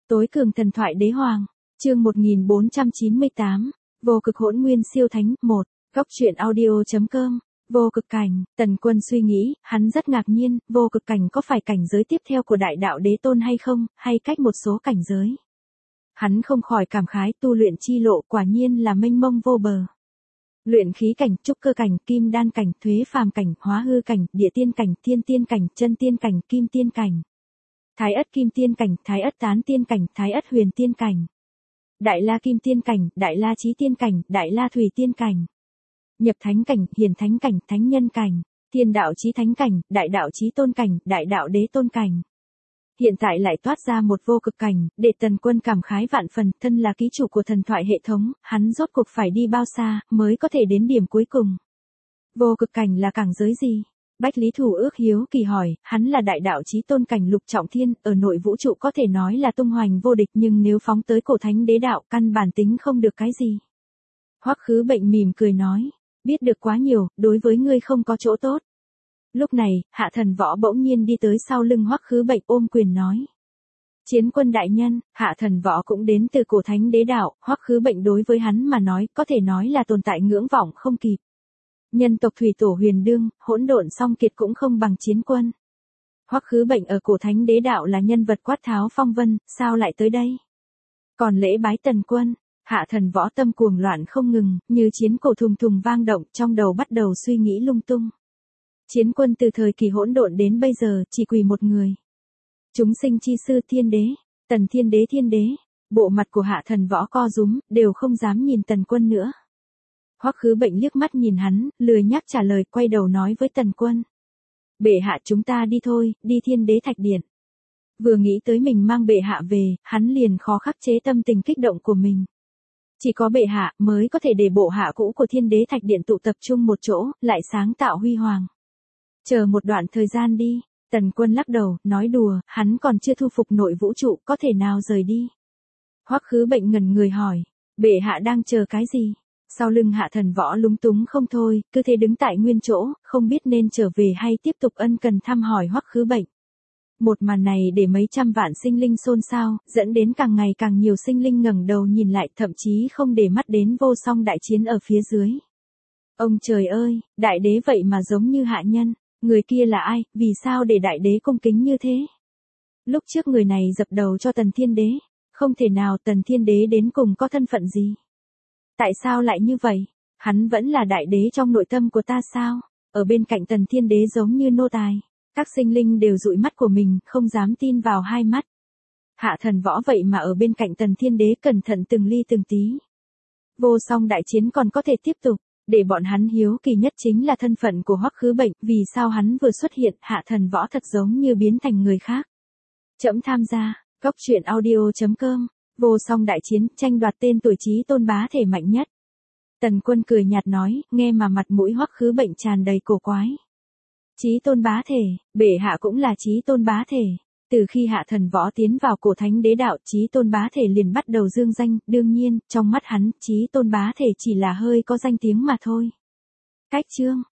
Tối cường thần thoại đế hoàng, chương 1498, vô cực hỗn nguyên siêu thánh 1, góc truyện audio.com, vô cực cảnh, Tần Quân suy nghĩ, hắn rất ngạc nhiên, vô cực cảnh có phải cảnh giới tiếp theo của đại đạo đế tôn hay không, hay cách một số cảnh giới. Hắn không khỏi cảm khái tu luyện chi lộ quả nhiên là mênh mông vô bờ. Luyện khí cảnh, trúc cơ cảnh, kim đan cảnh, thuế phàm cảnh, hóa hư cảnh, địa tiên cảnh, thiên tiên cảnh, chân tiên cảnh, kim tiên cảnh. Thái ất kim tiên cảnh, thái ất tán tiên cảnh, thái ất huyền tiên cảnh. Đại la kim tiên cảnh, đại la chí tiên cảnh, đại la thủy tiên cảnh. Nhập thánh cảnh, hiền thánh cảnh, thánh nhân cảnh, thiên đạo chí thánh cảnh, đại đạo chí tôn cảnh, đại đạo đế tôn cảnh. Hiện tại lại toát ra một vô cực cảnh, để Tần Quân cảm khái vạn phần, thân là ký chủ của thần thoại hệ thống, hắn rốt cuộc phải đi bao xa, mới có thể đến điểm cuối cùng. Vô cực cảnh là cảnh giới gì? Bách Lý Thủ ước hiếu kỳ hỏi, hắn là đại đạo chí tôn cảnh lục trọng thiên, ở nội vũ trụ có thể nói là tung hoành vô địch, nhưng nếu phóng tới cổ thánh đế đạo, căn bản tính không được cái gì. Hoắc Khứ Bệnh mỉm cười nói, biết được quá nhiều, đối với ngươi không có chỗ tốt. Lúc này, Hạ Thần Võ bỗng nhiên đi tới sau lưng Hoắc Khứ Bệnh ôm quyền nói. Chiến quân đại nhân, Hạ Thần Võ cũng đến từ cổ thánh đế đạo, Hoắc Khứ Bệnh đối với hắn mà nói, có thể nói là tồn tại ngưỡng vọng không kịp. Nhân tộc thủy tổ huyền đương, hỗn độn song kiệt cũng không bằng chiến quân. Hoắc Khứ Bệnh ở cổ thánh đế đạo là nhân vật quát tháo phong vân, sao lại tới đây? Còn lễ bái Tần Quân, Hạ Thần Võ tâm cuồng loạn không ngừng, như chiến cổ thùng thùng vang động, trong đầu bắt đầu suy nghĩ lung tung. Chiến quân từ thời kỳ hỗn độn đến bây giờ, chỉ quỳ một người. Chúng sinh chi sư thiên đế, Tần thiên đế, bộ mặt của Hạ Thần Võ co rúm, đều không dám nhìn Tần Quân nữa. Hoắc Khứ Bệnh liếc mắt nhìn hắn, lười nhác trả lời, quay đầu nói với Tần Quân. Bệ hạ chúng ta đi thôi, đi thiên đế thạch điện. Vừa nghĩ tới mình mang bệ hạ về, hắn liền khó khắc chế tâm tình kích động của mình. Chỉ có bệ hạ mới có thể để bộ hạ cũ của thiên đế thạch điện tụ tập trung một chỗ, lại sáng tạo huy hoàng. Chờ một đoạn thời gian đi, Tần Quân lắc đầu, nói đùa, hắn còn chưa thu phục nội vũ trụ, có thể nào rời đi. Hoắc Khứ Bệnh ngẩn người hỏi, bệ hạ đang chờ cái gì? Sau lưng Hạ Thần Võ lúng túng không thôi, cứ thế đứng tại nguyên chỗ, không biết nên trở về hay tiếp tục ân cần thăm hỏi Hoắc Khứ Bệnh. Một màn này để mấy trăm vạn sinh linh xôn xao, dẫn đến càng ngày càng nhiều sinh linh ngẩng đầu nhìn lại, thậm chí không để mắt đến vô song đại chiến ở phía dưới. Ông trời ơi, đại đế vậy mà giống như hạ nhân, người kia là ai, vì sao để đại đế cung kính như thế? Lúc trước người này dập đầu cho Tần Thiên Đế, không thể nào Tần Thiên Đế đến cùng có thân phận gì? Tại sao lại như vậy? Hắn vẫn là đại đế trong nội tâm của ta sao? Ở bên cạnh Tần Thiên Đế giống như nô tài. Các sinh linh đều dụi mắt của mình, không dám tin vào hai mắt. Hạ Thần Võ vậy mà ở bên cạnh Tần Thiên Đế cẩn thận từng ly từng tí. Vô song đại chiến còn có thể tiếp tục, để bọn hắn hiếu kỳ nhất chính là thân phận của Hoắc Khứ Bệnh, vì sao hắn vừa xuất hiện, Hạ Thần Võ thật giống như biến thành người khác. Trẫm tham gia, góc truyện audio.com, vô song đại chiến, tranh đoạt tên tuổi chí tôn bá thể mạnh nhất. Tần Quân cười nhạt nói, nghe mà mặt mũi Hoắc Khứ Bệnh tràn đầy cổ quái. Chí tôn bá thể, bệ hạ cũng là chí tôn bá thể. Từ khi Hạ Thần Võ tiến vào cổ thánh đế đạo, chí tôn bá thể liền bắt đầu dương danh, đương nhiên, trong mắt hắn, chí tôn bá thể chỉ là hơi có danh tiếng mà thôi. Cách chương,